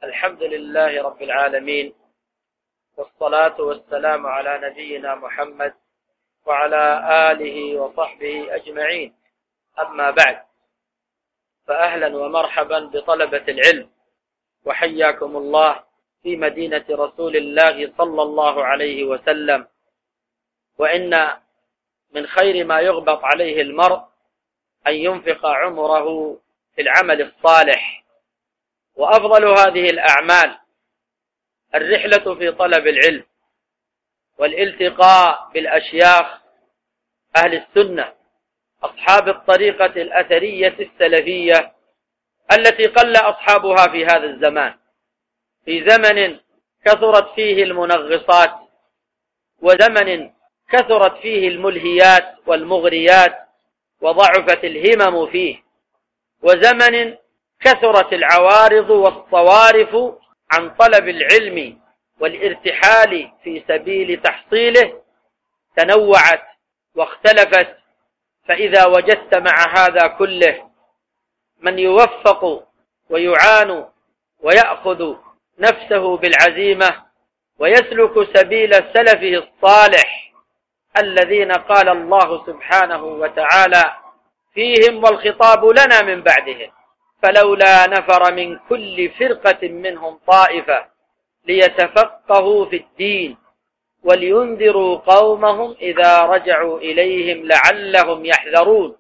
الحمد لله رب العالمين، والصلاة والسلام على نبينا محمد وعلى آله وصحبه أجمعين. أما بعد، فأهلا ومرحبا بطلبة العلم، وحياكم الله في مدينة رسول الله صلى الله عليه وسلم. وإن من خير ما يغبط عليه المرء أن ينفق عمره في العمل الصالح، وأفضل هذه الأعمال الرحلة في طلب العلم والالتقاء بالأشياخ أهل السنة أصحاب الطريقة الأثرية السلفية التي قل أصحابها في هذا الزمان، في زمن كثرت فيه المنغصات، وزمن كثرت فيه الملهيات والمغريات وضعفت الهمم فيه، وزمن كثرت العوارض والصوارف عن طلب العلم والارتحال في سبيل تحصيله، تنوعت واختلفت. فإذا وجدت مع هذا كله من يوفق ويعان ويأخذ نفسه بالعزيمة ويسلك سبيل سلفه الصالح الذين قال الله سبحانه وتعالى فيهم والخطاب لنا من بعدهم: فلولا نفر من كل فرقة منهم طائفة ليتفقهوا في الدين ولينذروا قومهم إذا رجعوا إليهم لعلهم يحذرون.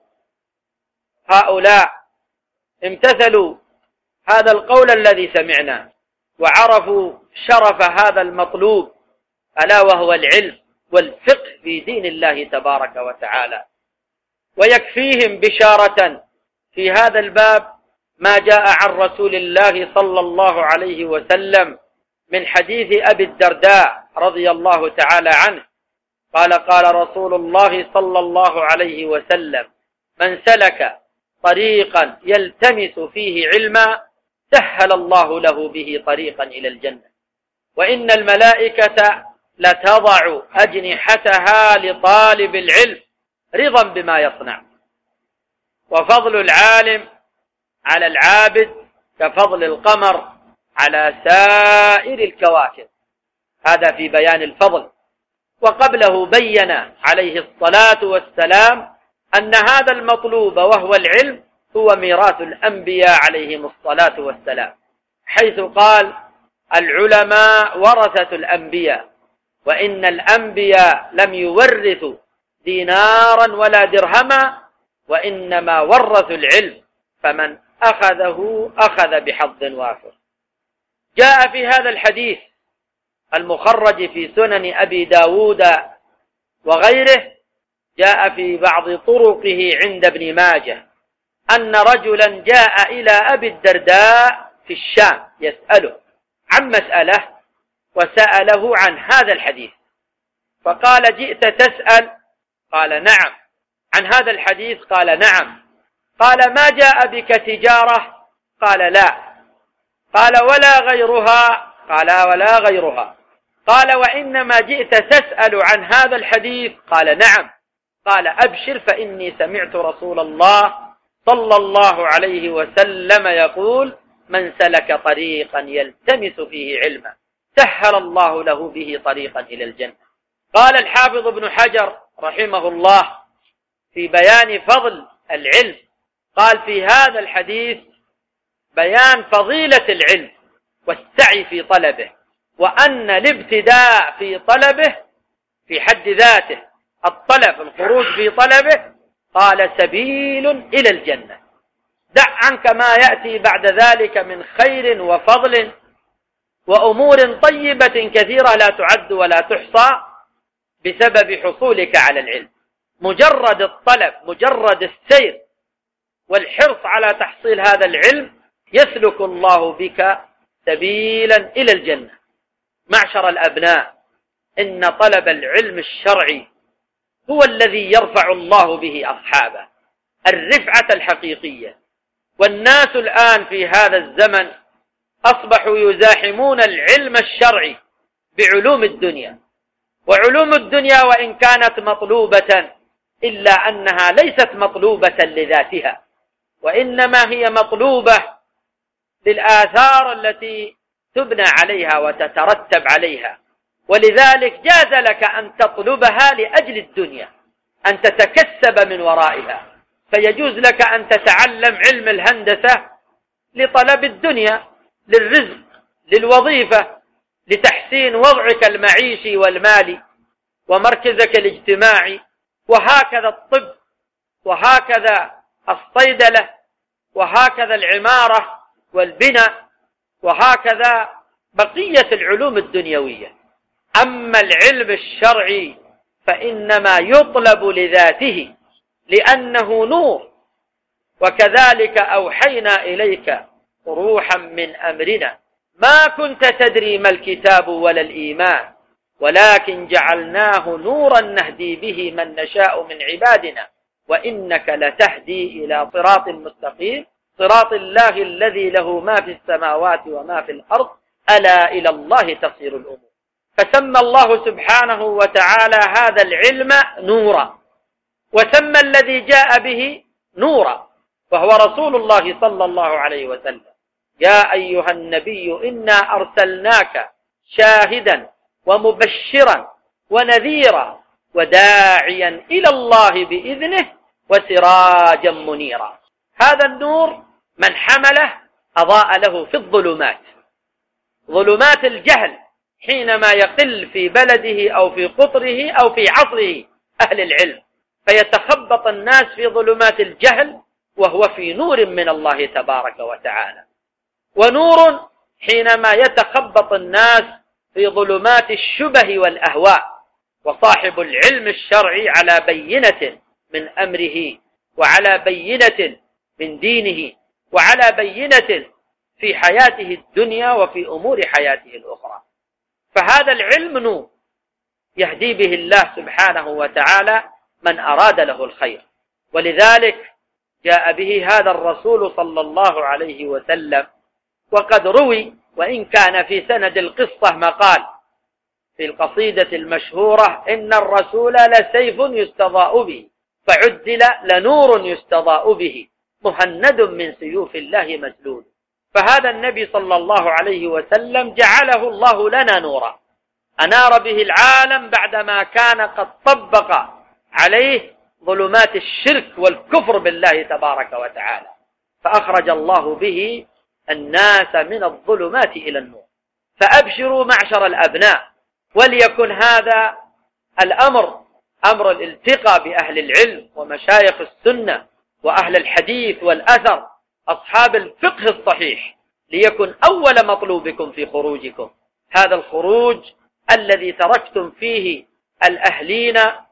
هؤلاء امتثلوا هذا القول الذي سمعنا، وعرفوا شرف هذا المطلوب، ألا وهو العلم والفقه في دين الله تبارك وتعالى. ويكفيهم بشارة في هذا الباب ما جاء عن رسول الله صلى الله عليه وسلم من حديث أبي الدرداء رضي الله تعالى عنه قال: قال رسول الله صلى الله عليه وسلم: من سلك طريقا يلتمس فيه علما سهل الله له به طريقا إلى الجنة، وإن الملائكة لتضع أجنحتها لطالب العلم رضا بما يصنع. وفضل العالم على العابد كفضل القمر على سائر الكواكب، هذا في بيان الفضل. وقبله بين عليه الصلاة والسلام أن هذا المطلوب وهو العلم هو ميراث الأنبياء عليهم الصلاة والسلام، حيث قال: العلماء ورثة الأنبياء، وإن الأنبياء لم يورثوا دينارا ولا درهما، وإنما ورثوا العلم، فمن أخذه أخذ بحظ وافر. جاء في هذا الحديث المخرج في سنن أبي داود وغيره، جاء في بعض طرقه عند ابن ماجه أن رجلا جاء إلى أبي الدرداء في الشام يسأله عن مسألة، وسأله عن هذا الحديث، فقال: جئت تسأل؟ قال: نعم. عن هذا الحديث؟ قال: نعم. قال: ما جاء بك تجارة؟ قال: لا. قال: ولا غيرها؟ قال: ولا غيرها. قال: وإنما جئت تسأل عن هذا الحديث؟ قال: نعم. قال: أبشر، فإني سمعت رسول الله صلى الله عليه وسلم يقول: من سلك طريقا يلتمس فيه علما سهل الله له به طريقا إلى الجنة. قال الحافظ ابن حجر رحمه الله في بيان فضل العلم، قال: في هذا الحديث بيان فضيلة العلم والسعي في طلبه، وأن الابتداء في طلبه في حد ذاته، الطلب، الخروج في طلبه، قال: سبيل إلى الجنة. دع عنك ما يأتي بعد ذلك من خير وفضل وأمور طيبة كثيرة لا تعد ولا تحصى بسبب حصولك على العلم. مجرد الطلب، مجرد السير والحرص على تحصيل هذا العلم يسلك الله بك سبيلا إلى الجنة. معشر الأبناء، إن طلب العلم الشرعي هو الذي يرفع الله به أصحابه الرفعة الحقيقية. والناس الآن في هذا الزمن أصبحوا يزاحمون العلم الشرعي بعلوم الدنيا، وعلوم الدنيا وإن كانت مطلوبة إلا أنها ليست مطلوبة لذاتها، وإنما هي مطلوبة للآثار التي تبنى عليها وتترتب عليها، ولذلك جاز لك أن تطلبها لأجل الدنيا، أن تتكسب من ورائها، فيجوز لك أن تتعلم علم الهندسة لطلب الدنيا، للرزق، للوظيفة، لتحسين وضعك المعيشي والمالي ومركزك الاجتماعي، وهكذا الطب، وهكذا الصيدلة، وهكذا العمارة والبناء، وهكذا بقية العلوم الدنيوية. أما العلم الشرعي فإنما يطلب لذاته لأنه نور، وكذلك أوحينا إليك روحا من أمرنا ما كنت تدري ما الكتاب ولا الإيمان ولكن جعلناه نورا نهدي به من نشاء من عبادنا وإنك لتهدي إلى صراط مستقيم صراط الله الذي له ما في السماوات وما في الأرض ألا إلى الله تصير الأمور. فسمى الله سبحانه وتعالى هذا العلم نورا، وسمى الذي جاء به نورا، وهو رسول الله صلى الله عليه وسلم. يا أيها النبي إنا أرسلناك شاهدا ومبشرا ونذيرا وداعيا إلى الله بإذنه وسراجا منيرا. هذا النور من حمله أضاء له في الظلمات، ظلمات الجهل، حينما يقل في بلده أو في قطره أو في عصره أهل العلم، فيتخبط الناس في ظلمات الجهل وهو في نور من الله تبارك وتعالى. ونور حينما يتخبط الناس في ظلمات الشبه والأهواء، وصاحب العلم الشرعي على بينة من أمره وعلى بينة من دينه وعلى بينة في حياته الدنيا وفي أمور حياته الأخرى. فهذا العلم نور يهدي به الله سبحانه وتعالى من أراد له الخير، ولذلك جاء به هذا الرسول صلى الله عليه وسلم. وقد روي وإن كان في سند القصة مقال في القصيدة المشهورة إن الرسول لسيف يستضاء به فعدل لنور يستضاء به مهند من سيوف الله مسلول. فهذا النبي صلى الله عليه وسلم جعله الله لنا نورا أنار به العالم بعدما كان قد طبق عليه ظلمات الشرك والكفر بالله تبارك وتعالى، فأخرج الله به الناس من الظلمات إلى النور. فأبشروا معشر الأبناء، وليكن هذا الأمر أمر الالتقاء بأهل العلم ومشايخ السنة وأهل الحديث والأثر أصحاب الفقه الصحيح، ليكن أول مطلوبكم في خروجكم هذا الخروج الذي تركتم فيه الأهلين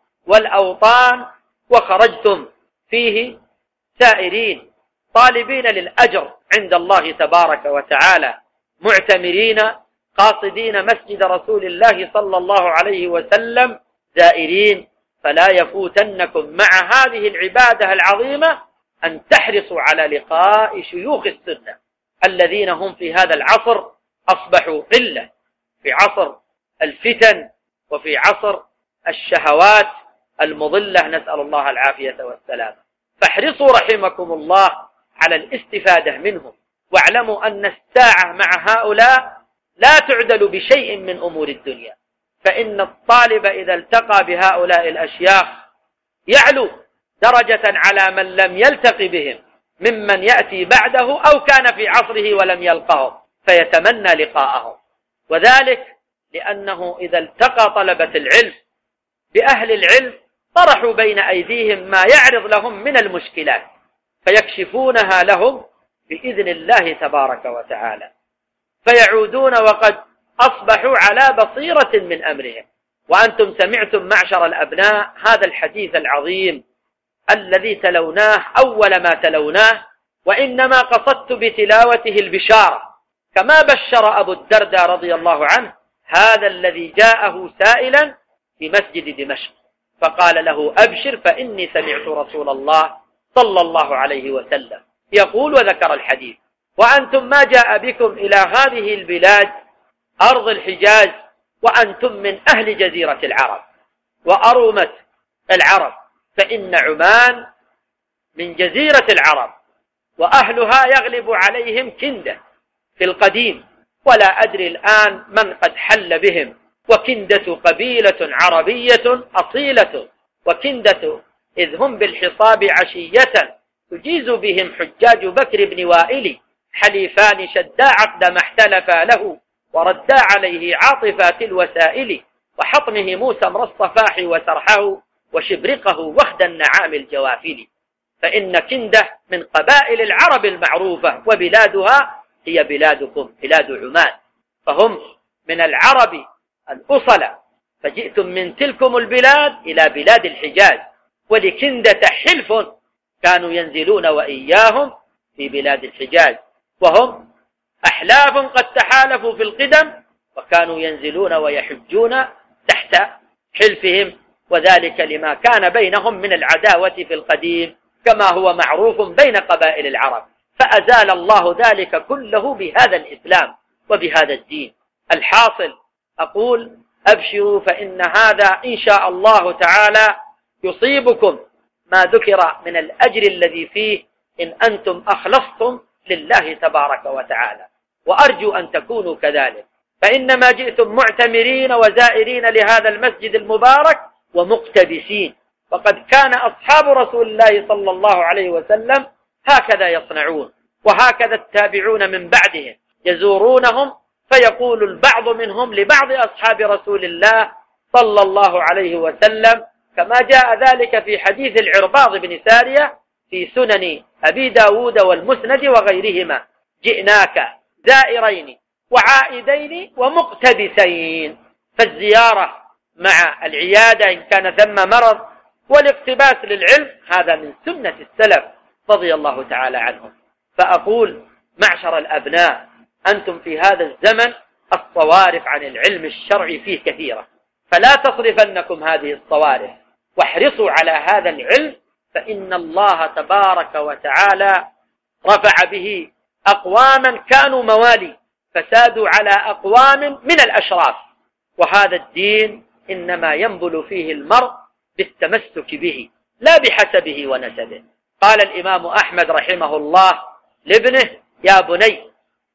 والأوطان وخرجتم فيه سائرين طالبين للأجر عند الله تبارك وتعالى، معتمرين قاصدين مسجد رسول الله صلى الله عليه وسلم زائرين. فلا يفوتنكم مع هذه العبادة العظيمة أن تحرصوا على لقاء شيوخ السنة الذين هم في هذا العصر أصبحوا قلة، في عصر الفتن وفي عصر الشهوات المضلة، نسأل الله العافية والسلام. فاحرصوا رحمكم الله على الاستفادة منهم، واعلموا أن الساعة مع هؤلاء لا تعدل بشيء من أمور الدنيا، فإن الطالب إذا التقى بهؤلاء الأشياخ يعلو درجة على من لم يلتقي بهم ممن يأتي بعده أو كان في عصره ولم يلقهم فيتمنى لقاءهم. وذلك لأنه إذا التقى طلبة العلم بأهل العلم طرحوا بين أيديهم ما يعرض لهم من المشكلات فيكشفونها لهم بإذن الله تبارك وتعالى، فيعودون وقد أصبحوا على بصيرة من أمرهم. وأنتم سمعتم معشر الأبناء هذا الحديث العظيم الذي تلوناه أول ما تلوناه، وإنما قصدت بتلاوته البشارة، كما بشر أبو الدرداء رضي الله عنه هذا الذي جاءه سائلا في مسجد دمشق فقال له أبشر فإني سمعت رسول الله صلى الله عليه وسلم يقول، وذكر الحديث. وأنتم ما جاء بكم إلى هذه البلاد أرض الحجاز وأنتم من أهل جزيرة العرب وأرومة العرب، فإن عمان من جزيرة العرب وأهلها يغلب عليهم كندة في القديم، ولا أدري الآن من قد حل بهم. وكندة قبيلة عربية أصيلة، وكندة إذ هم بالحصاب عشية تجيز بهم حجاج بكر بن وائل، حليفان شدا عقد ما احتلفا له وردا عليه عاطفات الوسائل، وحطمه موسى امر الصفاح وسرحه وشبرقه وخد النعام الجوافل. فإن كندة من قبائل العرب المعروفة، وبلادها هي بلادكم بلاد عمان، فهم من العرب الأصلة، فجئتم من تلكم البلاد إلى بلاد الحجاز. ولكندة حلف كانوا ينزلون وإياهم في بلاد الحجاز، وهم أحلاف قد تحالفوا في القدم، وكانوا ينزلون ويحجون تحت حلفهم، وذلك لما كان بينهم من العداوة في القديم كما هو معروف بين قبائل العرب، فأزال الله ذلك كله بهذا الإسلام وبهذا الدين. الحاصل أقول أبشروا، فإن هذا إن شاء الله تعالى يصيبكم ما ذكر من الأجر الذي فيه إن أنتم أخلصتم لله تبارك وتعالى، وأرجو أن تكونوا كذلك، فإنما جئتم معتمرين وزائرين لهذا المسجد المبارك ومقتبسين، وقد كان أصحاب رسول الله صلى الله عليه وسلم هكذا يصنعون، وهكذا التابعون من بعدهم يزورونهم، فيقول البعض منهم لبعض أصحاب رسول الله صلى الله عليه وسلم كما جاء ذلك في حديث العرباض بن سارية في سنن أبي داود والمسند وغيرهما: جئناك زائرين وعائدين ومقتبسين. فالزيارة مع العيادة إن كان ثم مرض والاقتباس للعلم هذا من سنة السلف رضي الله تعالى عنهم. فأقول معشر الأبناء، أنتم في هذا الزمن الصوارف عن العلم الشرعي فيه كثيرة، فلا تصرفنكم هذه الصوارف، واحرصوا على هذا العلم، فإن الله تبارك وتعالى رفع به أقواما كانوا موالي فسادوا على أقوام من الأشراف، وهذا الدين إنما ينبل فيه المرء بالتمسك به لا بحسبه ونسبه. قال الإمام أحمد رحمه الله لابنه: يا بني،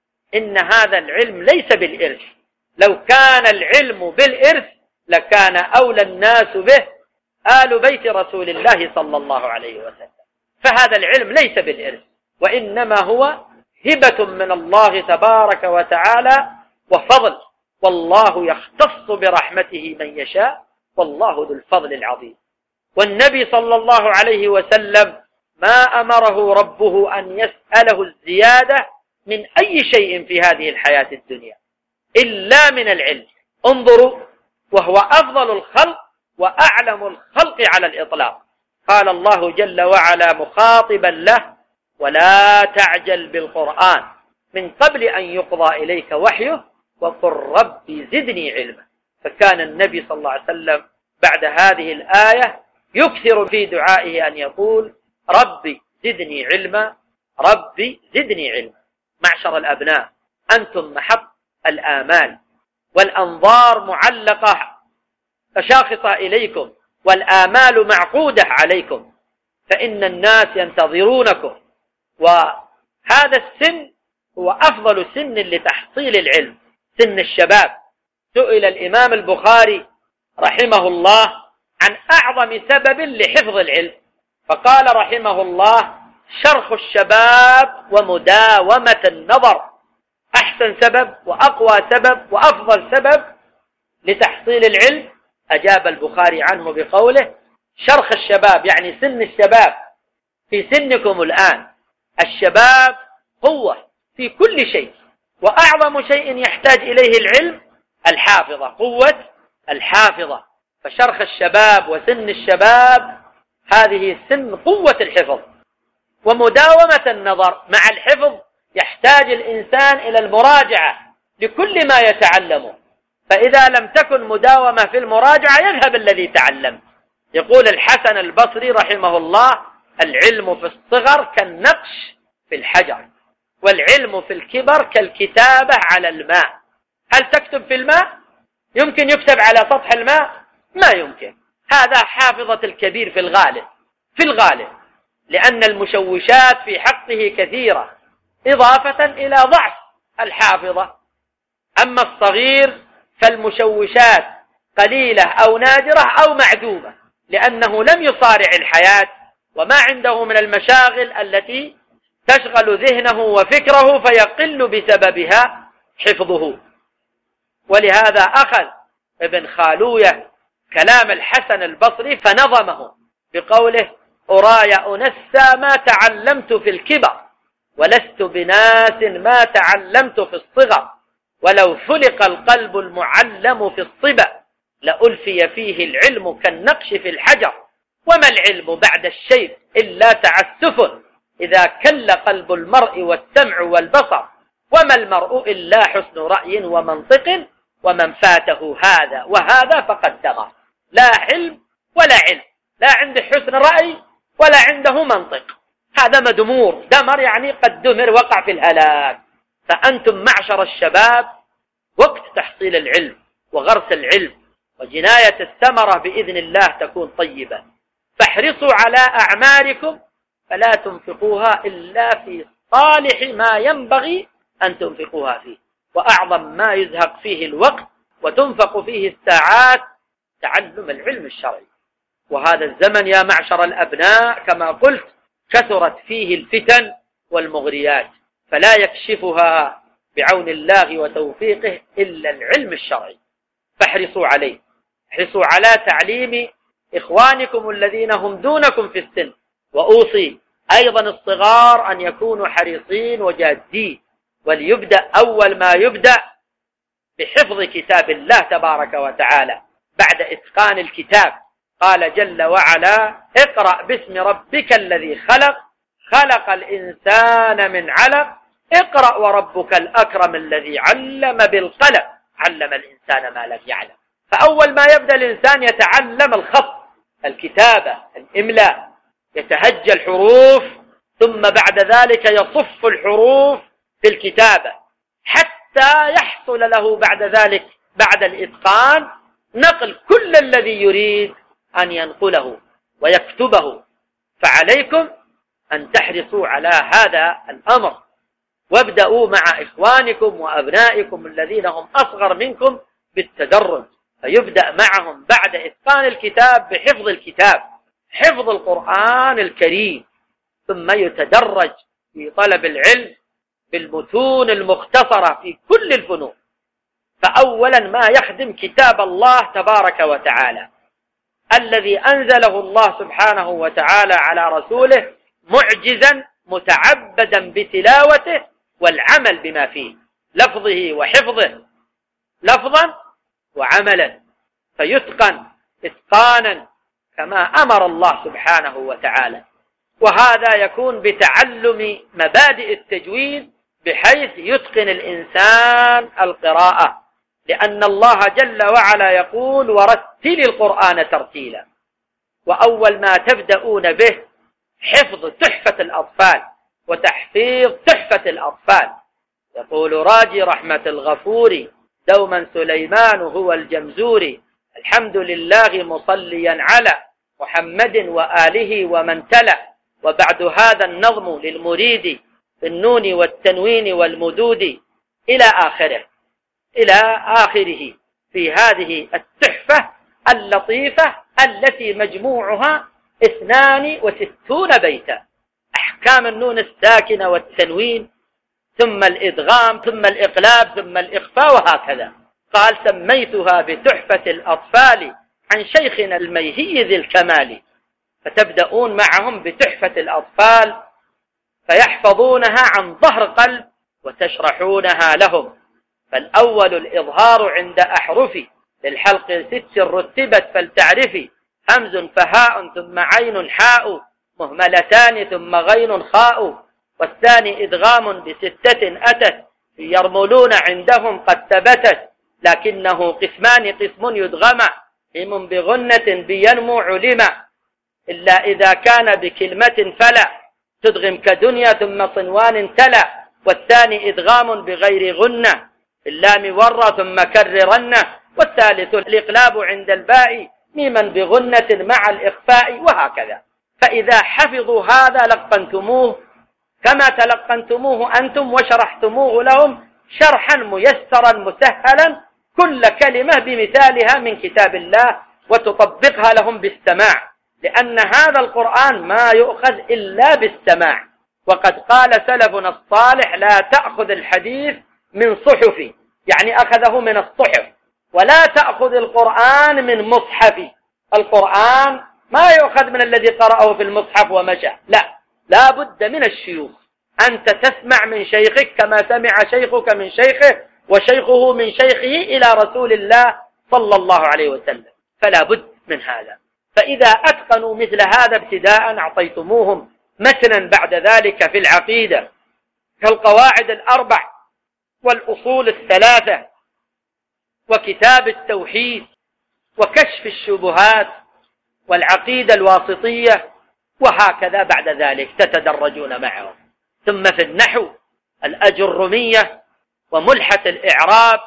إن هذا العلم ليس بالإرث، لو كان العلم بالإرث لكان أولى الناس به آل بيت رسول الله صلى الله عليه وسلم، فهذا العلم ليس بالإرث، وإنما هو هبة من الله تبارك وتعالى وفضل، والله يختص برحمته من يشاء، والله ذو الفضل العظيم. والنبي صلى الله عليه وسلم ما أمره ربه أن يسأله الزيادة من أي شيء في هذه الحياة الدنيا إلا من العلم. انظروا، وهو أفضل الخلق وأعلم الخلق على الإطلاق. قال الله جل وعلا مخاطبا له: ولا تعجل بالقرآن من قبل أن يقضى إليك وحيه وقل ربي زدني علما. فكان النبي صلى الله عليه وسلم بعد هذه الآية يكثر في دعائه أن يقول: ربي زدني علما، ربي زدني علما. معشر الأبناء، أنتم محط الآمال، والأنظار معلقة تشاخصة إليكم، والآمال معقودة عليكم، فإن الناس ينتظرونكم، وهذا السن هو أفضل سن لتحصيل العلم، سن الشباب. سئل الإمام البخاري رحمه الله عن أعظم سبب لحفظ العلم، فقال رحمه الله: شرخ الشباب ومداومة النظر. أحسن سبب وأقوى سبب وأفضل سبب لتحصيل العلم أجاب البخاري عنه بقوله: شرخ الشباب، يعني سن الشباب في سنكم الآن. الشباب قوة في كل شيء، وأعظم شيء يحتاج إليه العلم الحافظة، قوة الحافظة. فشرخ الشباب وسن الشباب هذه سن قوة الحفظ ومداومة النظر. مع الحفظ يحتاج الإنسان إلى المراجعة لكل ما يتعلمه، فإذا لم تكن مداومة في المراجعة يذهب الذي تعلم. يقول الحسن البصري رحمه الله: العلم في الصغر كالنقش في الحجر، والعلم في الكبر كالكتابة على الماء. هل تكتب في الماء؟ يمكن يكتب على سطح الماء؟ ما يمكن. هذا حافظة الكبير في الغالب، لأن المشوشات في حقه كثيرة، إضافة إلى ضعف الحافظة. أما الصغير فالمشوشات قليلة أو نادرة أو معدومة، لأنه لم يصارع الحياة وما عنده من المشاغل التي تشغل ذهنه وفكره فيقل بسببها حفظه. ولهذا أخذ ابن خالوية كلام الحسن البصري فنظمه بقوله: أراي أنسى ما تعلمت في الكبر، ولست بناس ما تعلمت في الصغر، ولو فلق القلب المعلم في الصبا لألفي فيه العلم كالنقش في الحجر، وما العلم بعد الشيء إلا تعسف، إذا كل قلب المرء والسمع والبصر، وما المرء إلا حسن رأي ومنطق، ومن فاته هذا وهذا فقد دغى. لا حلم ولا علم، لا عنده حسن رأي ولا عنده منطق، هذا مدمور، دمر يعني قد دمر، وقع في الهلاك. فأنتم معشر الشباب وقت تحصيل العلم وغرس العلم وجناية الثمرة بإذن الله تكون طيبة، فاحرصوا على أعماركم فلا تنفقوها إلا في صالح ما ينبغي أن تنفقوها فيه، وأعظم ما يزهق فيه الوقت وتنفق فيه الساعات تعلم العلم الشرعي. وهذا الزمن يا معشر الأبناء كما قلت كثرت فيه الفتن والمغريات، فلا يكشفها بعون الله وتوفيقه إلا العلم الشرعي، فاحرصوا عليه. احرصوا على تعليم إخوانكم الذين هم دونكم في السن، وأوصي أيضا الصغار أن يكونوا حريصين وجادين، وليبدأ أول ما يبدأ بحفظ كتاب الله تبارك وتعالى بعد إتقان الكتاب. قال جل وعلا: اقرأ باسم ربك الذي خلق، خلق الإنسان من علق، اقرأ وربك الأكرم الذي علم بالقلم، علم الإنسان ما لم يعلم. فأول ما يبدأ الإنسان يتعلم الخط، الكتابة، الإملاء، يتهجى الحروف، ثم بعد ذلك يصف الحروف في الكتابة حتى يحصل له بعد ذلك بعد الإتقان نقل كل الذي يريد أن ينقله ويكتبه. فعليكم أن تحرصوا على هذا الأمر، وابدأوا مع إخوانكم وأبنائكم الذين هم أصغر منكم بالتدرج، فيبدأ معهم بعد إتقان الكتاب بحفظ الكتاب، حفظ القرآن الكريم، ثم يتدرج في طلب العلم بالمتون المختصرة في كل الفنون. فأولا ما يخدم كتاب الله تبارك وتعالى الذي أنزله الله سبحانه وتعالى على رسوله معجزا متعبدا بتلاوته والعمل بما فيه، لفظه وحفظه، لفظا وعملا، فيتقن إتقانا كما أمر الله سبحانه وتعالى. وهذا يكون بتعلم مبادئ التجويد بحيث يتقن الإنسان القراءة، لأن الله جل وعلا يقول: ورتل القرآن ترتيلا. وأول ما تبدأون به حفظ تحفة الأطفال وتحفيظ تحفة الأطفال. يقول راجي رحمة الغفور دوما سليمان هو الجمزوري: الحمد لله مصليا على محمد وآله ومن تلا. وبعد هذا النظم للمريد بالنون والتنوين والمدود إلى آخره في هذه التحفة اللطيفة التي مجموعها 62 بيتا، أحكام النون الساكنة والتنوين، ثم الإدغام، ثم الإقلاب، ثم الإخفاء، وهكذا. قال: سميتها بتحفة الأطفال عن شيخنا الميهي ذي الكمال. فتبدأون معهم بتحفة الأطفال فيحفظونها عن ظهر قلب وتشرحونها لهم. فالأول الإظهار عند أحرف للحلق 6 رتبت فلتعرفي: همز فهاء ثم عين حاء مهملتان ثم غين خاء. والثاني إدغام ب6 أتت يرملون عندهم قد ثبتت، لكنه قسمان: قسم يدغم هم بغنة بينمو علم، إلا إذا كان بكلمة فلا تدغم كدنيا ثم صنوان تلا. والثاني إدغام بغير غنة اللام ورى ثم كررنه. والثالث الإقلاب عند الباء ميما بغنة مع الإخفاء، وهكذا. فإذا حفظوا هذا لقنتموه كما تلقنتموه أنتم وشرحتموه لهم شرحا ميسرا مسهلا كل كلمة بمثالها من كتاب الله، وتطبقها لهم بالسماع، لأن هذا القرآن ما يؤخذ إلا بالسماع. وقد قال سلفنا الصالح: لا تأخذ الحديث من صحف، يعني أخذه من الصحف، ولا تأخذ القرآن من مصحف. القرآن ما يؤخذ من الذي قرأه في المصحف ومشى، لا بد من الشيوخ. أنت تسمع من شيخك كما سمع شيخك من شيخه وشيخه من شيخه إلى رسول الله صلى الله عليه وسلم، فلا بد من هذا. فإذا أتقنوا مثل هذا ابتداء أعطيتموهم متنا بعد ذلك في العقيدة كالقواعد الأربع والأصول الثلاثة وكتاب التوحيد وكشف الشبهات والعقيدة الواسطية، وهكذا بعد ذلك تتدرجون معهم. ثم في النحو الأجرمية وملحة الإعراب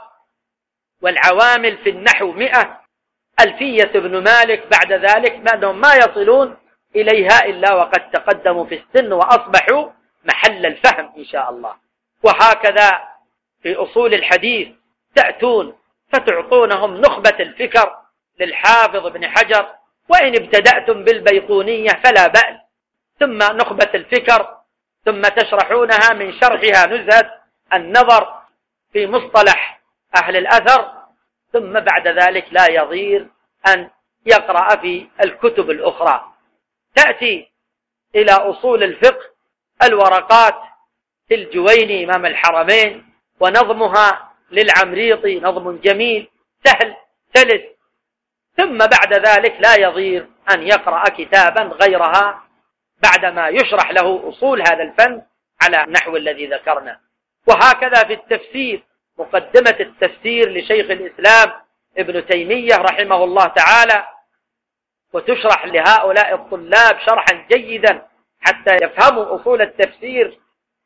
والعوامل في النحو 100، ألفية ابن مالك بعد ذلك، بعدهم ما يصلون إليها إلا وقد تقدموا في السن وأصبحوا محل الفهم إن شاء الله. وهكذا في أصول الحديث تأتون فتعطونهم نخبة الفكر للحافظ ابن حجر، وإن ابتدأتم بالبيقونية فلا بأس، ثم نخبة الفكر، ثم تشرحونها من شرحها نزهة النظر في مصطلح أهل الأثر، ثم بعد ذلك لا يضير أن يقرأ في الكتب الأخرى. تأتي إلى أصول الفقه الورقات للجويني إمام الحرمين، ونظمها للعمريطي نظم جميل سهل سلس، ثم بعد ذلك لا يضير أن يقرأ كتابا غيرها بعدما يشرح له أصول هذا الفن على النحو الذي ذكرنا. وهكذا في التفسير مقدمة التفسير لشيخ الإسلام ابن تيمية رحمه الله تعالى، وتشرح لهؤلاء الطلاب شرحا جيدا حتى يفهموا أصول التفسير.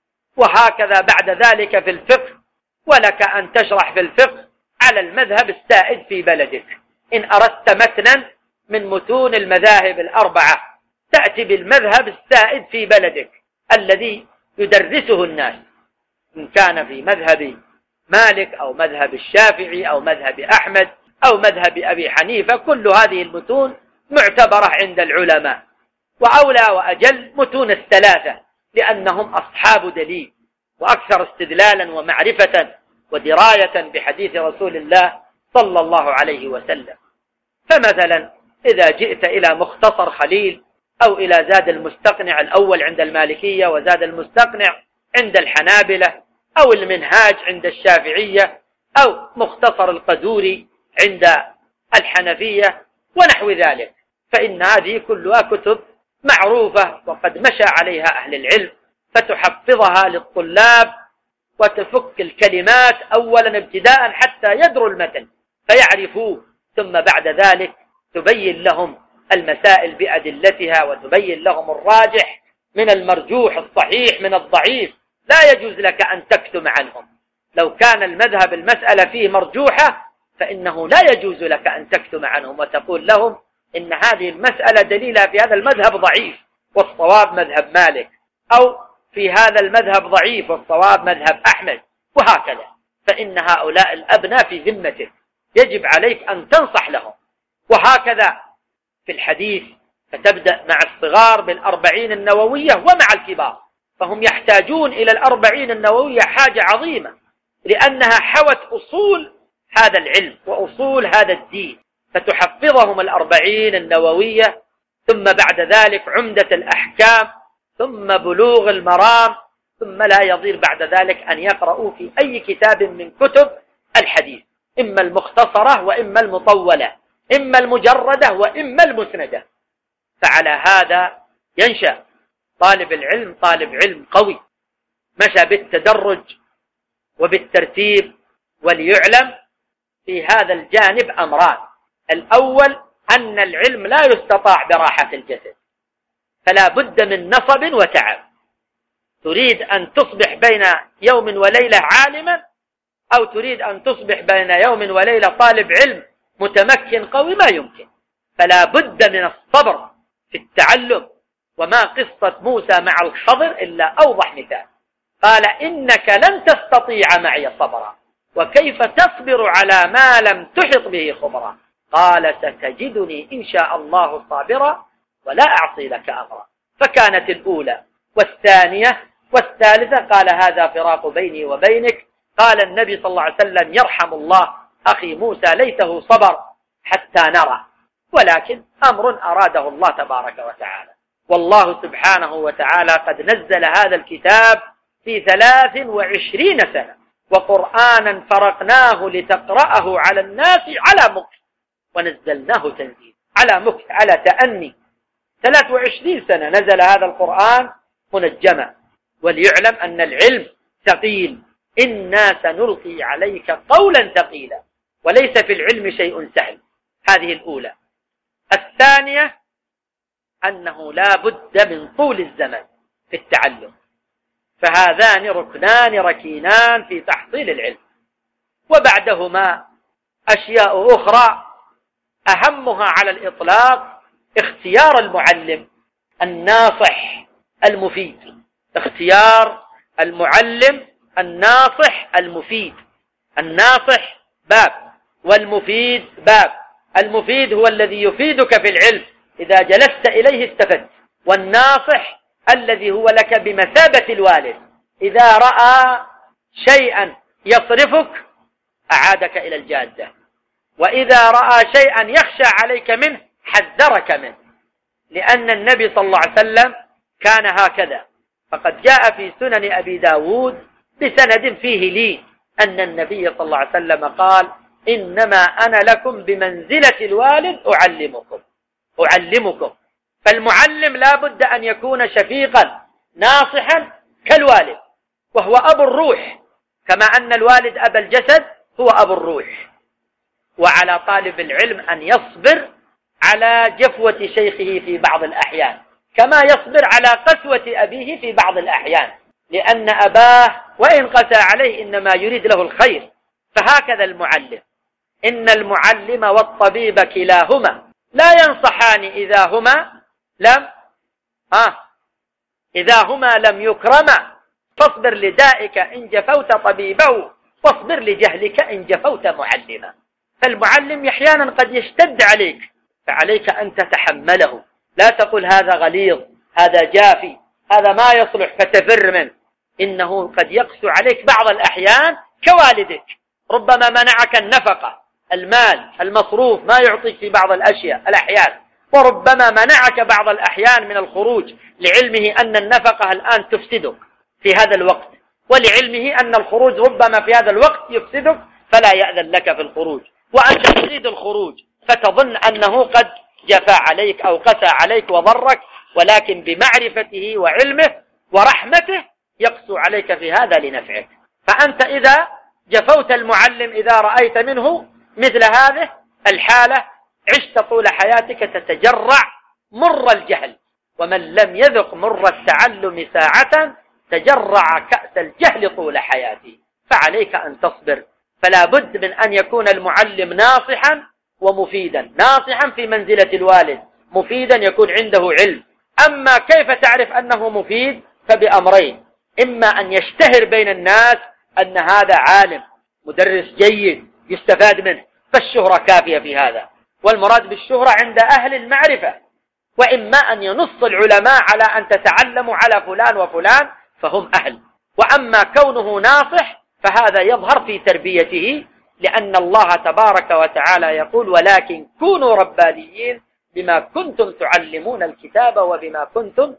وهكذا بعد ذلك في الفقه، ولك أن تشرح في الفقه على المذهب السائد في بلدك. إن أردت متنا من متون المذاهب الأربعة تأتي بالمذهب السائد في بلدك الذي يدرسه الناس، إن كان في مذهب مالك أو مذهب الشافعي أو مذهب أحمد أو مذهب أبي حنيفة، كل هذه المتون معتبرة عند العلماء، وأولى وأجل متون الثلاثة لأنهم أصحاب دليل وأكثر استدلالا ومعرفة ودراية بحديث رسول الله صلى الله عليه وسلم. فمثلا إذا جئت إلى مختصر خليل أو إلى زاد المستقنع الأول عند المالكية وزاد المستقنع عند الحنابلة أو المنهاج عند الشافعية أو مختصر القدوري عند الحنفية ونحو ذلك، فإن هذه كلها كتب معروفة وقد مشى عليها أهل العلم، فتحفظها للطلاب وتفك الكلمات أولا ابتداء حتى يدروا المتن فيعرفوه، ثم بعد ذلك تبين لهم المسائل بأدلتها وتبين لهم الراجح من المرجوح، الصحيح من الضعيف. لا يجوز لك أن تكتم عنهم. لو كان المذهب المسألة فيه مرجوحة فإنه لا يجوز لك أن تكتم عنهم وتقول لهم إن هذه المسألة دليلها في هذا المذهب ضعيف والصواب مذهب مالك، أو في هذا المذهب ضعيف والصواب مذهب أحمد، وهكذا. فإن هؤلاء الأبناء في ذمتك، يجب عليك أن تنصح لهم. وهكذا في الحديث، فتبدأ مع الصغار بالأربعين النووية ومع الكبار، فهم يحتاجون إلى الأربعين النووية حاجة عظيمة، لأنها حوت أصول هذا العلم وأصول هذا الدين، فتحفظهم الأربعين النووية، ثم بعد ذلك عمدة الأحكام، ثم بلوغ المرام، ثم لا يضير بعد ذلك أن يقرأوا في أي كتاب من كتب الحديث، إما المختصرة وإما المطولة، إما المجردة وإما المسندة. فعلى هذا ينشأ طالب العلم طالب علم قوي مشى بالتدرج وبالترتيب. وليعلم في هذا الجانب أمران: الأول أن العلم لا يستطاع براحة الجسد، فلا بد من نصب وتعب. تريد أن تصبح بين يوم وليلة عالما، أو تريد أن تصبح بين يوم وليلة طالب علم متمكن قوي، ما يمكن. فلا بد من الصبر في التعلم. وما قصة موسى مع الخضر إلا أوضح مثال. قال إنك لن تستطيع معي صبرا، وكيف تصبر على ما لم تحط به خبرا؟ قال ستجدني إن شاء الله صابرا ولا أعصي لك أمرا. فكانت الأولى والثانية والثالثة. قال هذا فراق بيني وبينك. قال النبي صلى الله عليه وسلم يرحم الله أخي موسى ليته صبر حتى نرى، ولكن أمر أراده الله تبارك وتعالى. والله سبحانه وتعالى قد نزل هذا الكتاب في 23 سنة، وقرآنا فرقناه لتقرأه على الناس على مكث، ونزلناه تنزيل على مكث، على تأني. 23 سنة نزل هذا القرآن منجما. وليعلم أن العلم ثقيل، إنا سنلقي عليك قولا ثقيلا، وليس في العلم شيء سهل. هذه الأولى. الثانية أنه لا بد من طول الزمن في التعلم، فهذان ركنان ركينان في تحصيل العلم. وبعدهما أشياء أخرى أهمها على الإطلاق اختيار المعلم الناصح المفيد. اختيار المعلم الناصح المفيد. الناصح باب، والمفيد باب. المفيد هو الذي يفيدك في العلم، إذا جلست إليه استفدت. والناصح الذي هو لك بمثابة الوالد، إذا رأى شيئا يصرفك أعادك إلى الجادة، وإذا رأى شيئا يخشى عليك منه حذرك منه. لأن النبي صلى الله عليه وسلم كان هكذا. فقد جاء في سنن أبي داود بسند فيه لي أن النبي صلى الله عليه وسلم قال إنما أنا لكم بمنزلة الوالد أعلمكم. فالمعلم لا بد أن يكون شفيقا ناصحا كالوالد، وهو أبو الروح، كما أن الوالد أبا الجسد هو أبو الروح. وعلى طالب العلم أن يصبر على جفوة شيخه في بعض الأحيان، كما يصبر على قسوة أبيه في بعض الأحيان، لأن أباه وإن قسى عليه إنما يريد له الخير. فهكذا المعلم. إن المعلم والطبيب كلاهما لا ينصحان إذا هما لم يكرما. فاصبر لدائك إن جفوت طبيبه، واصبر لجهلك إن جفوت معلما. فالمعلم أحيانا قد يشتد عليك، فعليك أن تتحمله. لا تقول هذا غليظ، هذا جافي، هذا ما يصلح فتفر منه. إنه قد يقسو عليك بعض الأحيان كوالدك، ربما منعك النفقة، المال، المصروف، ما يعطيك في بعض الأحيان، وربما منعك بعض الأحيان من الخروج، لعلمه أن النفقة الآن تفسدك في هذا الوقت، ولعلمه أن الخروج ربما في هذا الوقت يفسدك، فلا يأذن لك في الخروج، وأنت تريد الخروج فتظن أنه قد جفى عليك أو قسى عليك وضرك، ولكن بمعرفته وعلمه ورحمته يقسو عليك في هذا لنفعك. فأنت إذا جفوت المعلم، إذا رأيت منه مثل هذه الحالة، عشت طول حياتك تتجرع مر الجهل. ومن لم يذق مر التعلم ساعة تجرع كأس الجهل طول حياته. فعليك أن تصبر. فلا بد من أن يكون المعلم ناصحا ومفيدا. ناصحا في منزلة الوالد، مفيدا يكون عنده علم. أما كيف تعرف أنه مفيد؟ فبأمرين: إما أن يشتهر بين الناس أن هذا عالم مدرس جيد يستفاد منه، فالشهرة كافية في هذا، والمراد بالشهرة عند أهل المعرفة. وإما أن ينص العلماء على أن تتعلموا على فلان وفلان فهم أهل. وأما كونه ناصح فهذا يظهر في تربيته، لأن الله تبارك وتعالى يقول: ولكن كونوا ربانيين بما كنتم تعلمون الكتاب وبما كنتم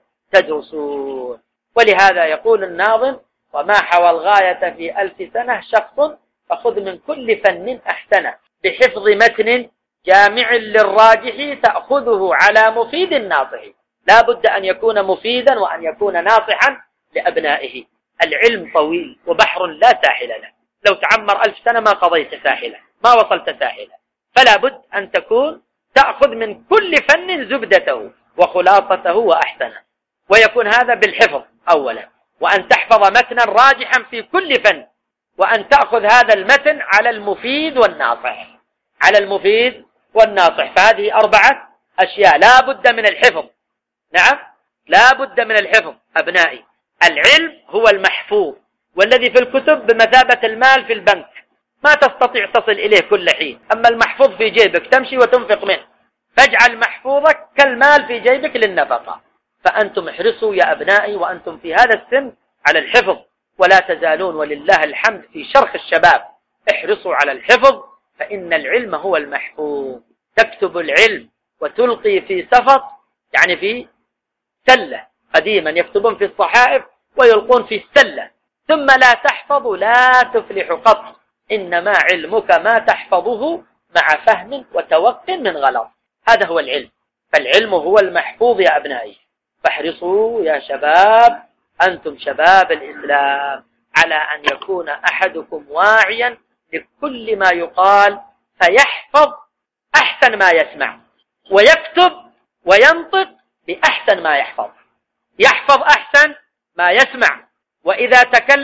تدرسون. ولهذا يقول الناظم: وما حوى الغاية في 1000 سنة شخص فخذ من كل فن أحسنه، بحفظ متن جامع للراجح تأخذه على مفيد ناصح. لا بد أن يكون مفيدا وأن يكون ناصحا لأبنائه. العلم طويل وبحر لا ساحل له، لو تعمر 1000 سنة ما قضيت ساحلا، ما وصلت ساحلا. فلا بد أن تكون تأخذ من كل فن زبدته وخلاصته وأحسنه، ويكون هذا بالحفظ أولا، وأن تحفظ متنا راجحا في كل فن، وأن تأخذ هذا المتن على المفيد والناصح، على المفيد والناصح. فهذه 4 أشياء لا بد من الحفظ. نعم، لا بد من الحفظ أبنائي. العلم هو المحفوظ، والذي في الكتب بمثابة المال في البنك، ما تستطيع تصل إليه كل حين. أما المحفوظ في جيبك تمشي وتنفق منه، فاجعل محفوظك كالمال في جيبك للنفقة. فأنتم احرصوا يا أبنائي وأنتم في هذا السن على الحفظ، ولا تزالون ولله الحمد في شرخ الشباب. احرصوا على الحفظ، فإن العلم هو المحفوظ. تكتب العلم وتلقي في سفط، يعني في سلة. قديما يكتبون في الصحائف ويلقون في السلة، ثم لا تحفظ لا تفلح قط. إنما علمك ما تحفظه مع فهم وتوق من غلط. هذا هو العلم. فالعلم هو المحفوظ يا أبنائي. فاحرصوا يا شباب، أنتم شباب الإسلام، على أن يكون أحدكم واعيا لكل ما يقال، فيحفظ أحسن ما يسمع، ويكتب وينطق بأحسن ما يحفظ. يحفظ أحسن ما يسمع، وإذا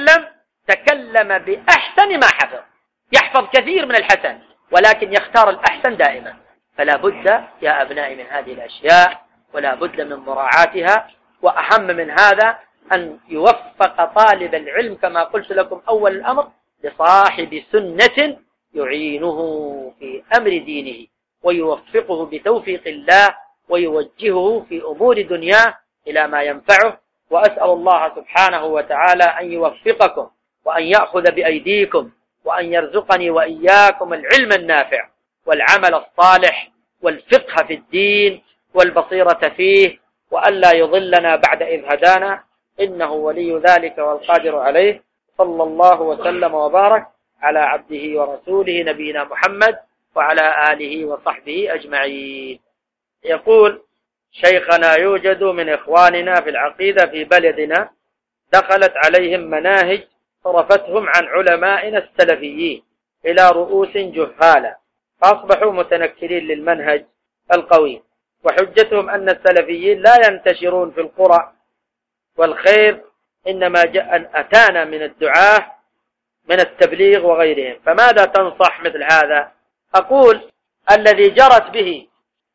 تكلم بأحسن ما حفظ. يحفظ كثير من الحسن، ولكن يختار الأحسن دائما. فلا بد يا أبنائي من هذه الأشياء، ولا بد من مراعاتها. وأهم من هذا أن يوفق طالب العلم كما قلت لكم أول الأمر لصاحب سنة يعينه في أمر دينه، ويوفقه بتوفيق الله، ويوجهه في أمور دنياه إلى ما ينفعه. وأسأل الله سبحانه وتعالى أن يوفقكم، وأن يأخذ بأيديكم، وأن يرزقني وإياكم العلم النافع والعمل الصالح والفقه في الدين والبصيرة فيه، وألا يضلنا بعد إذ هدانا، إنه ولي ذلك والقادر عليه. صلى الله وسلم وبارك على عبده ورسوله نبينا محمد وعلى آله وصحبه أجمعين. يقول شيخنا: يوجد من إخواننا في العقيدة في بلدنا دخلت عليهم مناهج صرفتهم عن علمائنا السلفيين إلى رؤوس جهالة، فأصبحوا متنكرين للمنهج القويم، وحجتهم أن السلفيين لا ينتشرون في القرى، والخير إنما أتانا من الدعاة من التبليغ وغيرهم. فماذا تنصح مثل هذا؟ أقول: الذي جرت به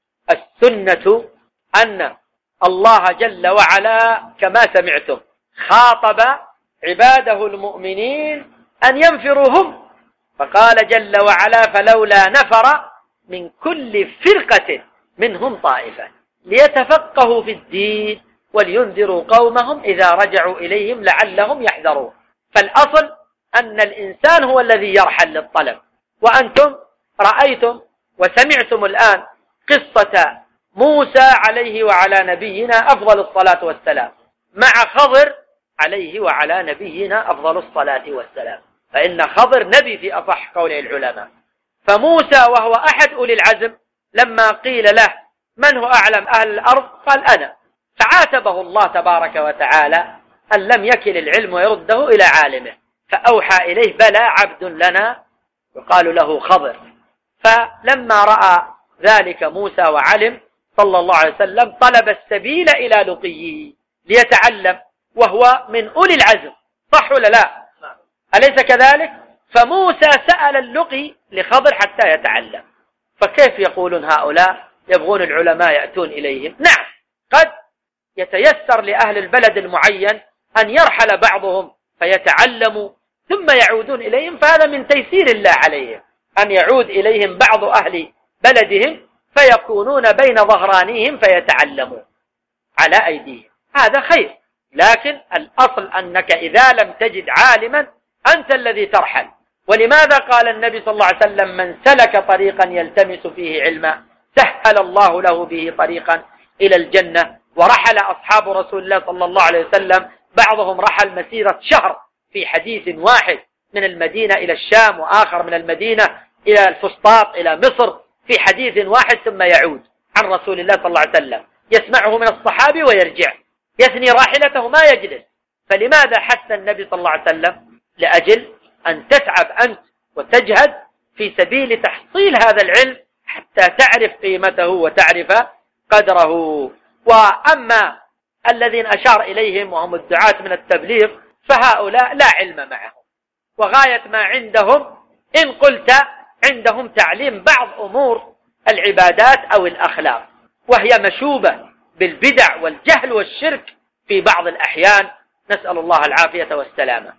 السنة أن الله جل وعلا كما سمعتم خاطب عباده المؤمنين أن ينفروا هم، فقال جل وعلا: فلولا نفر من كل فرقة منهم طائفة ليتفقهوا في الدين ولينذروا قومهم إذا رجعوا إليهم لعلهم يحذرون. فالأصل أن الإنسان هو الذي يرحل للطلب. وأنتم رأيتم وسمعتم الآن قصة موسى عليه وعلى نبينا أفضل الصلاة والسلام مع خضر عليه وعلى نبينا أفضل الصلاة والسلام، فإن خضر نبي في أصح قول العلماء. فموسى وهو أحد أولي العزم لما قيل له: من هو أعلم أهل الأرض؟ قال: أنا. فعاتبه الله تبارك وتعالى أن لم يكل العلم ويرده إلى عالمه، فأوحى إليه: بلى عبد لنا يقال له خضر. فلما رأى ذلك موسى وعلم صلى الله عليه وسلم طلب السبيل إلى لقيه ليتعلم، وهو من أولي العزم، صح ولا لا؟ أليس كذلك؟ فموسى سأل اللقي لخضر حتى يتعلم. فكيف يقولون هؤلاء يبغون العلماء يأتون إليهم؟ نعم، قد يتيسر لأهل البلد المعين أن يرحل بعضهم فيتعلموا ثم يعودون إليهم، فهذا من تيسير الله عليهم أن يعود إليهم بعض أهل بلدهم فيكونون بين ظهرانيهم فيتعلموا على أيديهم، هذا خير. لكن الأصل أنك إذا لم تجد عالما أنت الذي ترحل. ولماذا قال النبي صلى الله عليه وسلم: من سلك طريقا يلتمس فيه علما سهل الله له به طريقا إلى الجنة. ورحل أصحاب رسول الله صلى الله عليه وسلم بعضهم رحل مسيرة شهر في حديث واحد من المدينة إلى الشام، وآخر من المدينة إلى الفسطاط إلى مصر في حديث واحد، ثم يعود عن رسول الله صلى الله عليه وسلم يسمعه من الصحابي ويرجع يثني راحلته ما يجلس. فلماذا حث النبي صلى الله عليه وسلم؟ لأجل أن تتعب أنت وتجهد في سبيل تحصيل هذا العلم حتى تعرف قيمته وتعرف قدره. وأما الذين أشار إليهم وهم الدعاة من التبليغ فهؤلاء لا علم معهم، وغاية ما عندهم إن قلت عندهم تعليم بعض أمور العبادات أو الأخلاق، وهي مشوبة بالبدع والجهل والشرك في بعض الأحيان، نسأل الله العافية والسلامة.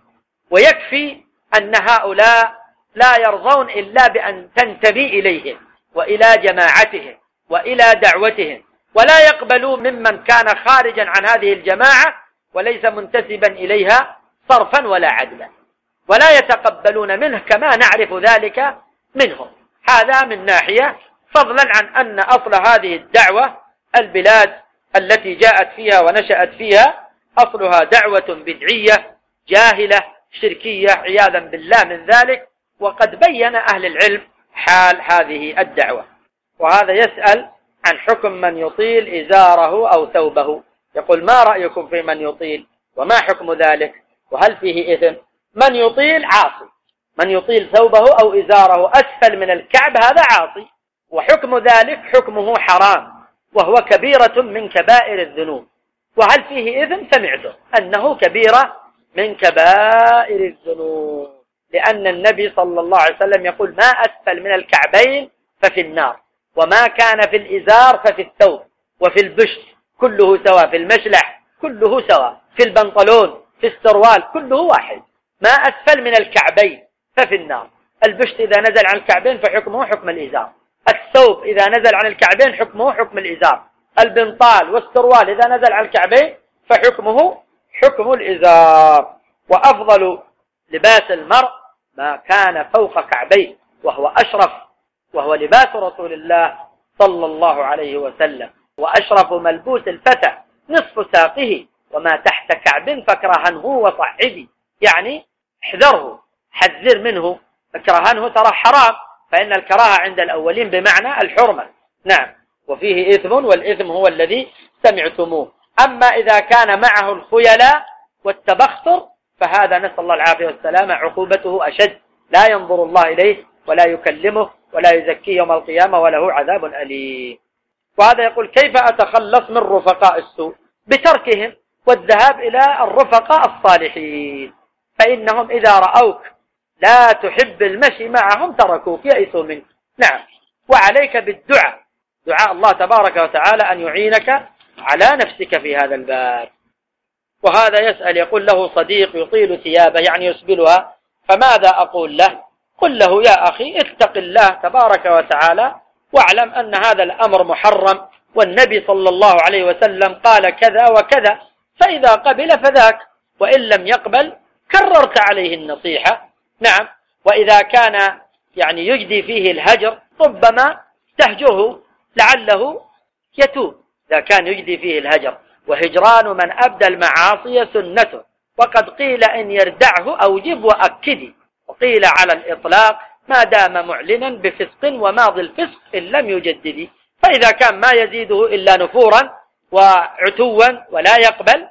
ويكفي أن هؤلاء لا يرضون إلا بأن تنتمي إليهم وإلى جماعتهم وإلى دعوتهم، ولا يقبلون ممن كان خارجا عن هذه الجماعة وليس منتسبا إليها صرفا ولا عدلا، ولا يتقبلون منه كما نعرف ذلك منهم. هذا من ناحية، فضلا عن أن أصل هذه الدعوة البلاد التي جاءت فيها ونشأت فيها أصلها دعوة بدعية جاهلة شركية عياذا بالله من ذلك، وقد بين أهل العلم حال هذه الدعوة. وهذا يسأل عن حكم من يطيل إزاره أو ثوبه، يقول ما رأيكم في من يطيل وما حكم ذلك وهل فيه إثم؟ من يطيل عاصي، من يطيل ثوبه أو إزاره أسفل من الكعب هذا عاصي، وحكم ذلك حكمه حرام، وهو كبيرة من كبائر الذنوب. وهل فيه إثم؟ سمعته أنه كبيرة من كبائر الذنوب، لأن النبي صلى الله عليه وسلم يقول ما أسفل من الكعبين ففي النار، وما كان في الإزار ففي الثوب وفي البشت كله سواء، في المشلح كله سواء، في البنطلون في السروال كله واحد. ما أسفل من الكعبين ففي النار. البشت إذا نزل عن الكعبين فحكمه حكم الإزار، الثوب إذا نزل عن الكعبين حكمه حكم الإزار، البنطال والسروال إذا نزل عن الكعبين فحكمه حكم الإزار. وأفضل لباس المرء ما كان فوق كعبيه وهو أشرف، وهو لباس رسول الله صلى الله عليه وسلم. وأشرف ملبوس الفتى نصف ساقه وما تحت كعب فاكرهنه وصعدي، يعني احذره، حذر منه. فكرهنه ترى حرام، فإن الكراهة عند الأولين بمعنى الحرمة، نعم، وفيه إثم، والإثم هو الذي سمعتموه. أما إذا كان معه الخيلاء والتبختر فهذا نسأل الله العافية والسلامة عقوبته أشد، لا ينظر الله إليه ولا يكلمه ولا يزكيه يوم القيامة وله عذاب أليم. وهذا يقول كيف أتخلص من رفقاء السوء؟ بتركهم والذهاب إلى الرفقاء الصالحين، فإنهم إذا رأوك لا تحب المشي معهم تركوك يئسوا منك. نعم، وعليك بالدعاء، دعاء الله تبارك وتعالى أن يعينك على نفسك في هذا الباب. وهذا يسأل يقول له صديق يطيل ثيابه يعني يسبلها، فماذا أقول له؟ قل له يا أخي اتق الله تبارك وتعالى واعلم أن هذا الأمر محرم، والنبي صلى الله عليه وسلم قال كذا وكذا، فإذا قبل فذاك، وإن لم يقبل كررت عليه النصيحة. نعم، وإذا كان يعني يجدي فيه الهجر ربما تهجره لعله يتوب، إذا كان يجدي فيه الهجر. وهجران من أبدى المعاصي سنته، وقد قيل إن يردعه أوجب وأكدي، وقيل على الإطلاق ما دام معلنا بفسق وماضي الفسق إن لم يجدد. فإذا كان ما يزيده إلا نفورا وعتوا ولا يقبل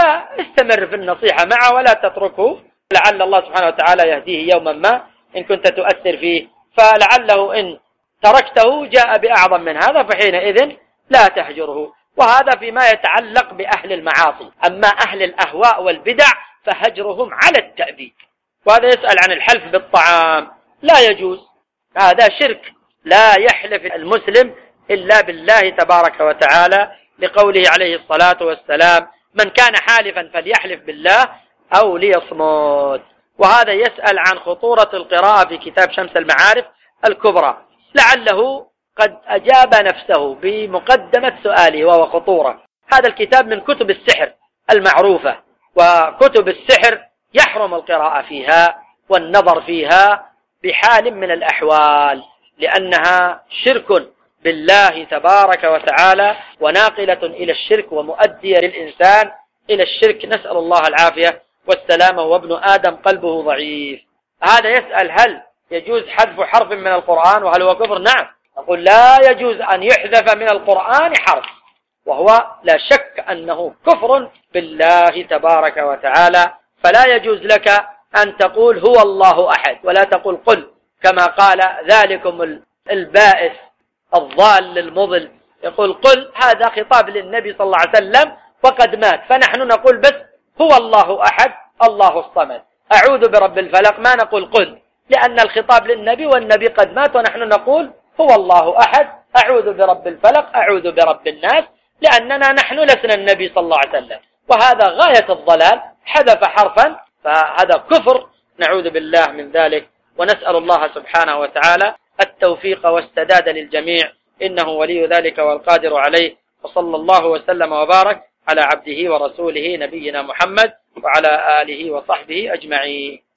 فاستمر في النصيحة معه ولا تتركه، لعل الله سبحانه وتعالى يهديه يوما ما إن كنت تؤثر فيه، فلعله إن تركته جاء بأعظم من هذا، فحينئذ لا تهجره. وهذا فيما يتعلق بأهل المعاصي. أما أهل الأهواء والبدع فهجرهم على التأبيد. وهذا يسأل عن الحلف بالطعام، لا يجوز، هذا شرك، لا يحلف المسلم إلا بالله تبارك وتعالى، لقوله عليه الصلاة والسلام من كان حالفا فليحلف بالله أو ليصمت. وهذا يسأل عن خطورة القراءة في كتاب شمس المعارف الكبرى، لعله قد أجاب نفسه بمقدمة سؤاله وهو خطورة. هذا الكتاب من كتب السحر المعروفة، وكتب السحر يحرم القراءة فيها والنظر فيها بحال من الأحوال، لأنها شرك بالله تبارك وتعالى وناقلة إلى الشرك ومؤدية للإنسان إلى الشرك، نسأل الله العافية والسلامة، وابن آدم قلبه ضعيف. هذا يسأل هل يجوز حذف حرف من القرآن وهل هو كفر؟ نعم، نقول لا يجوز أن يحذف من القرآن حرف، وهو لا شك أنه كفر بالله تبارك وتعالى. فلا يجوز لك أن تقول هو الله أحد، ولا تقول قل، كما قال ذلكم البائس الضال المضل، يقول قل، هذا خطاب للنبي صلى الله عليه وسلم وقد مات، فنحن نقول بس هو الله أحد الله الصمد، أعوذ برب الفلق، ما نقول قل، لأن الخطاب للنبي والنبي قد مات، ونحن نقول هو الله أحد أعوذ برب الفلق أعوذ برب الناس، لأننا نحن لسنا النبي صلى الله عليه وسلم، وهذا غاية الضلال، حذف حرفا، فهذا كفر، نعوذ بالله من ذلك، ونسأل الله سبحانه وتعالى التوفيق والسداد للجميع، إنه ولي ذلك والقادر عليه. وصلى الله وسلم وبارك على عبده ورسوله نبينا محمد وعلى آله وصحبه أجمعين.